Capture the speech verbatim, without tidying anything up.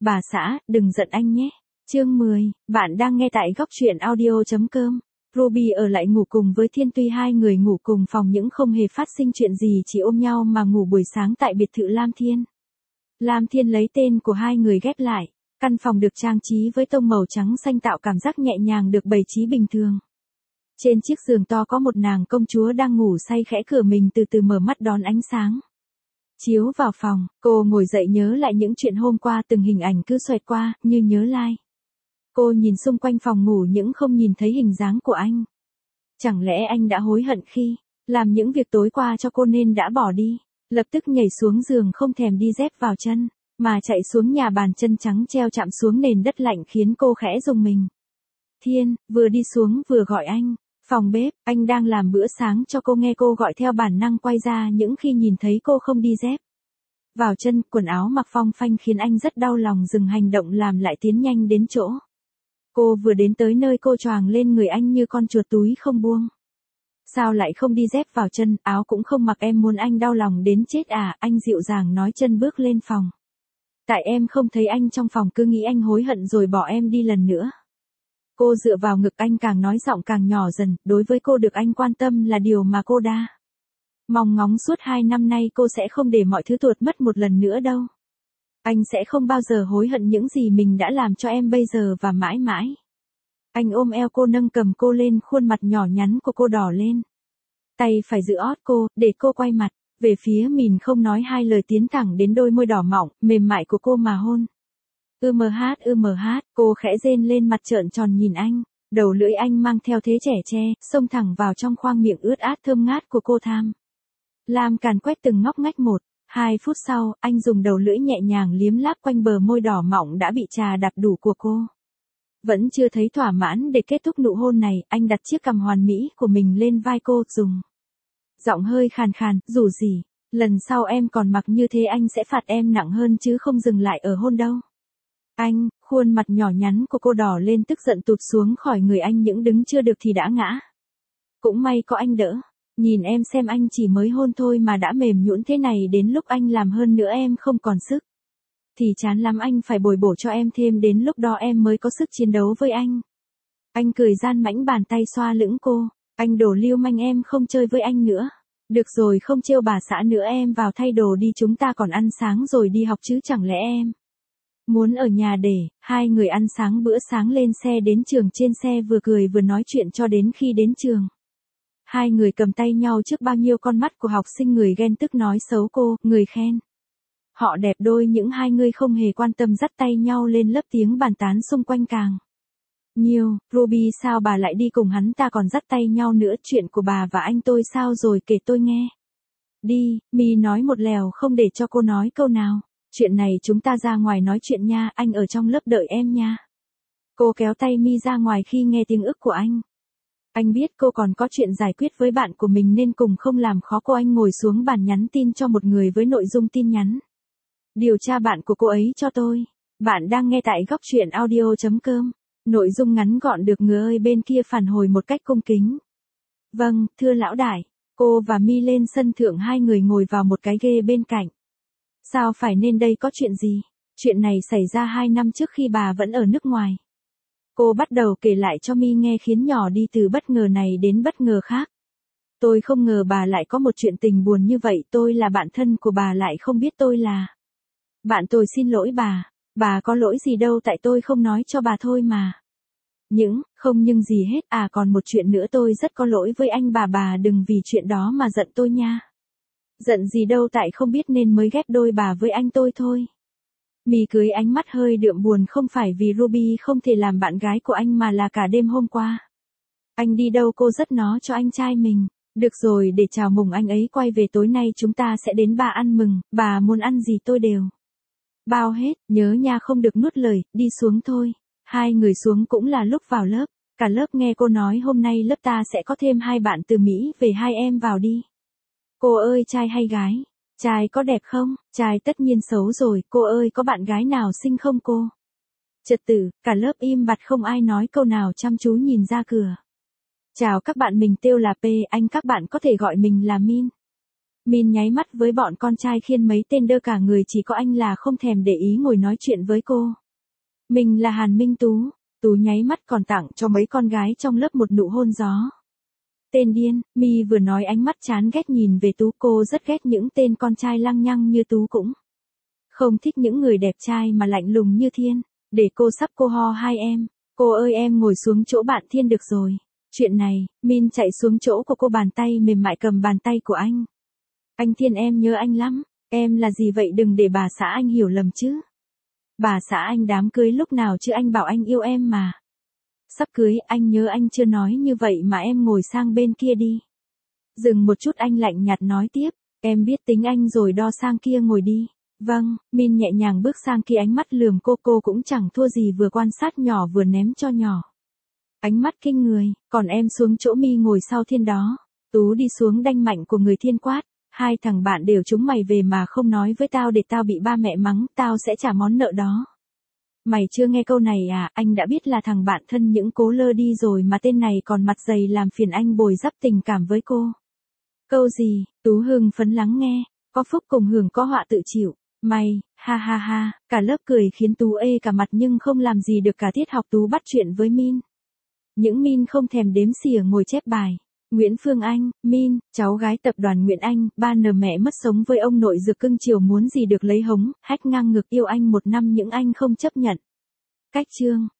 Bà xã, đừng giận anh nhé. Chương mười, bạn đang nghe tại góc truyện audio chấm com. Ruby ở lại ngủ cùng với Thiên, tuy hai người ngủ cùng phòng nhưng không hề phát sinh chuyện gì, chỉ ôm nhau mà ngủ buổi sáng tại biệt thự Lam Thiên. Lam Thiên lấy tên của hai người ghép lại. Căn phòng được trang trí với tông màu trắng xanh tạo cảm giác nhẹ nhàng được bày trí bình thường. Trên chiếc giường to có một nàng công chúa đang ngủ say, khẽ cửa mình từ từ mở mắt đón ánh sáng chiếu vào phòng. Cô ngồi dậy nhớ lại những chuyện hôm qua, từng hình ảnh cứ xoẹt qua, như nhớ lai. Cô nhìn xung quanh phòng ngủ nhưng không nhìn thấy hình dáng của anh. Chẳng lẽ anh đã hối hận khi làm những việc tối qua cho cô nên đã bỏ đi? Lập tức nhảy xuống giường, không thèm đi dép vào chân, mà chạy xuống nhà, bàn chân trắng treo chạm xuống nền đất lạnh khiến cô khẽ rùng mình. Thiên, vừa đi xuống vừa gọi anh. Phòng bếp, anh đang làm bữa sáng cho cô. Nghe cô gọi theo bản năng quay ra những khi nhìn thấy cô không đi dép vào chân, quần áo mặc phong phanh khiến anh rất đau lòng, dừng hành động làm lại tiến nhanh đến chỗ. Cô vừa đến tới nơi, cô choàng lên người anh như con chuột túi không buông. Sao lại không đi dép vào chân, áo cũng không mặc, em muốn anh đau lòng đến chết à? Anh dịu dàng nói, chân bước lên phòng. Tại em không thấy anh trong phòng, cứ nghĩ anh hối hận rồi bỏ em đi lần nữa. Cô dựa vào ngực anh, càng nói giọng càng nhỏ dần. Đối với cô, được anh quan tâm là điều mà cô đã mong ngóng suốt hai năm nay. Cô sẽ không để mọi thứ tuột mất một lần nữa đâu. Anh sẽ không bao giờ hối hận những gì mình đã làm cho em bây giờ và mãi mãi. Anh ôm eo cô, nâng cầm cô lên, khuôn mặt nhỏ nhắn của cô đỏ lên. Tay phải giữ ót cô, để cô quay mặt về phía mình, không nói hai lời, tiến thẳng đến đôi môi đỏ mọng, mềm mại của cô mà hôn. Ư mờ hát, ư mờ hát, cô khẽ rên lên, mặt trợn tròn nhìn anh. Đầu lưỡi anh mang theo thế trẻ tre, xông thẳng vào trong khoang miệng ướt át thơm ngát của cô. Tham lam càn quét từng ngóc ngách một. Hai phút sau, anh dùng đầu lưỡi nhẹ nhàng liếm láp quanh bờ môi đỏ mọng đã bị trà đạp đủ của cô. Vẫn chưa thấy thỏa mãn để kết thúc nụ hôn này, anh đặt chiếc cằm hoàn mỹ của mình lên vai cô, dùng giọng hơi khàn khàn, rủ rỉ, lần sau em còn mặc như thế anh sẽ phạt em nặng hơn chứ không dừng lại ở hôn đâu. Anh, khuôn mặt nhỏ nhắn của cô đỏ lên, tức giận tụt xuống khỏi người anh, những đứng chưa được thì đã ngã. Cũng may có anh đỡ. Nhìn em xem, anh chỉ mới hôn thôi mà đã mềm nhũn thế này, đến lúc anh làm hơn nữa em không còn sức thì chán lắm, anh phải bồi bổ cho em thêm, đến lúc đó em mới có sức chiến đấu với anh. Anh cười gian mãnh, bàn tay xoa lưng cô. Anh đổ lưu manh, em không chơi với anh nữa. Được rồi, không trêu bà xã nữa, em vào thay đồ đi, chúng ta còn ăn sáng rồi đi học chứ, chẳng lẽ em muốn ở nhà để hai người ăn sáng bữa sáng lên xe đến trường. Trên xe vừa cười vừa nói chuyện cho đến khi đến trường. Hai người cầm tay nhau trước bao nhiêu con mắt của học sinh, người ghen tức nói xấu cô, người khen họ đẹp đôi, những hai người không hề quan tâm dắt tay nhau lên lớp, tiếng bàn tán xung quanh càng nhiều. Ruby, sao bà lại đi cùng hắn ta, còn dắt tay nhau nữa, chuyện của bà và anh tôi sao rồi, kể tôi nghe đi. Mi nói một lèo không để cho cô nói câu nào. Chuyện này chúng ta ra ngoài nói chuyện nha, anh ở trong lớp đợi em nha. Cô kéo tay Mi ra ngoài khi nghe tiếng ức của anh. Anh biết cô còn có chuyện giải quyết với bạn của mình nên cùng không làm khó cô. Anh ngồi xuống bàn nhắn tin cho một người với nội dung tin nhắn: điều tra bạn của cô ấy cho tôi. Bạn đang nghe tại góc truyện audio chấm com. Nội dung ngắn gọn được người ơi bên kia phản hồi một cách cung kính. Vâng, thưa lão đại. Cô và Mi lên sân thượng, hai người ngồi vào một cái ghế bên cạnh. Sao phải, nên đây có chuyện gì? Chuyện này xảy ra hai năm trước khi bà vẫn ở nước ngoài. Cô bắt đầu kể lại cho Mi nghe, khiến nhỏ đi từ bất ngờ này đến bất ngờ khác. Tôi không ngờ bà lại có một chuyện tình buồn như vậy, tôi là bạn thân của bà lại không biết tôi là bạn. Tôi xin lỗi bà. Bà có lỗi gì đâu, tại tôi không nói cho bà thôi mà. Những, không nhưng gì hết, à còn một chuyện nữa, tôi rất có lỗi với anh bà, bà đừng vì chuyện đó mà giận tôi nha. Giận gì đâu, tại không biết nên mới ghép đôi bà với anh tôi thôi. Mi cười, ánh mắt hơi đượm buồn, không phải vì Ruby không thể làm bạn gái của anh mà là cả đêm hôm qua anh đi đâu cô dắt nó cho anh trai mình. Được rồi, để chào mừng anh ấy quay về, tối nay chúng ta sẽ đến bà ăn mừng, bà muốn ăn gì tôi đều bao hết, nhớ nha, không được nuốt lời. Đi xuống thôi. Hai người xuống cũng là lúc vào lớp. Cả lớp nghe cô nói hôm nay lớp ta sẽ có thêm hai bạn từ Mỹ về, hai em vào đi. Cô ơi, trai hay gái? Trai có đẹp không? Trai tất nhiên xấu rồi. Cô ơi, có bạn gái nào xinh không cô? Trật tự, cả lớp im bặt, không ai nói câu nào, chăm chú nhìn ra cửa. Chào các bạn, mình tên là P, anh các bạn có thể gọi mình là Min. Min nháy mắt với bọn con trai khiên mấy tên đơ cả người, chỉ có anh là không thèm để ý ngồi nói chuyện với cô. Mình là Hàn Minh Tú. Tú nháy mắt còn tặng cho mấy con gái trong lớp một nụ hôn gió. Tên điên, Mi vừa nói ánh mắt chán ghét nhìn về Tú, cô rất ghét những tên con trai lăng nhăng như Tú, cũng không thích những người đẹp trai mà lạnh lùng như Thiên. Để cô sắp cô ho hai em. Cô ơi em ngồi xuống chỗ bạn Thiên được rồi. Chuyện này, Min chạy xuống chỗ của cô, bàn tay mềm mại cầm bàn tay của anh. Anh Thiên em nhớ anh lắm. Em là gì vậy, đừng để bà xã anh hiểu lầm chứ. Bà xã anh đám cưới lúc nào chứ, anh bảo anh yêu em mà. Sắp cưới, anh nhớ anh chưa nói như vậy mà, em ngồi sang bên kia đi. Dừng một chút anh lạnh nhạt nói tiếp, em biết tính anh rồi đo, sang kia ngồi đi. Vâng, Min nhẹ nhàng bước sang kia, ánh mắt lườm cô, cô cũng chẳng thua gì, vừa quan sát nhỏ vừa ném cho nhỏ. Ánh mắt kinh người, còn em xuống chỗ Mi ngồi sau Thiên đó. Tú đi xuống đanh mạnh của người Thiên quát, hai thằng bạn đều chúng mày về mà không nói với tao để tao bị ba mẹ mắng, tao sẽ trả món nợ đó. Mày chưa nghe câu này à, anh đã biết là thằng bạn thân những Cố Lơ đi rồi mà tên này còn mặt dày làm phiền anh bồi đắp tình cảm với cô. Câu gì, Tú hưng phấn lắng nghe, có phúc cùng hưởng có họa tự chịu. Mày, ha ha ha, cả lớp cười khiến Tú ê cả mặt nhưng không làm gì được cả tiết học. Tú bắt chuyện với Min. Những Min không thèm đếm xỉa ngồi chép bài. Nguyễn Phương Anh, Min, cháu gái tập đoàn Nguyễn Anh, ba nờ mẹ mất sống với ông nội dược cưng chiều muốn gì được lấy hống, hách ngang ngực yêu anh một năm những anh không chấp nhận. Cách chương.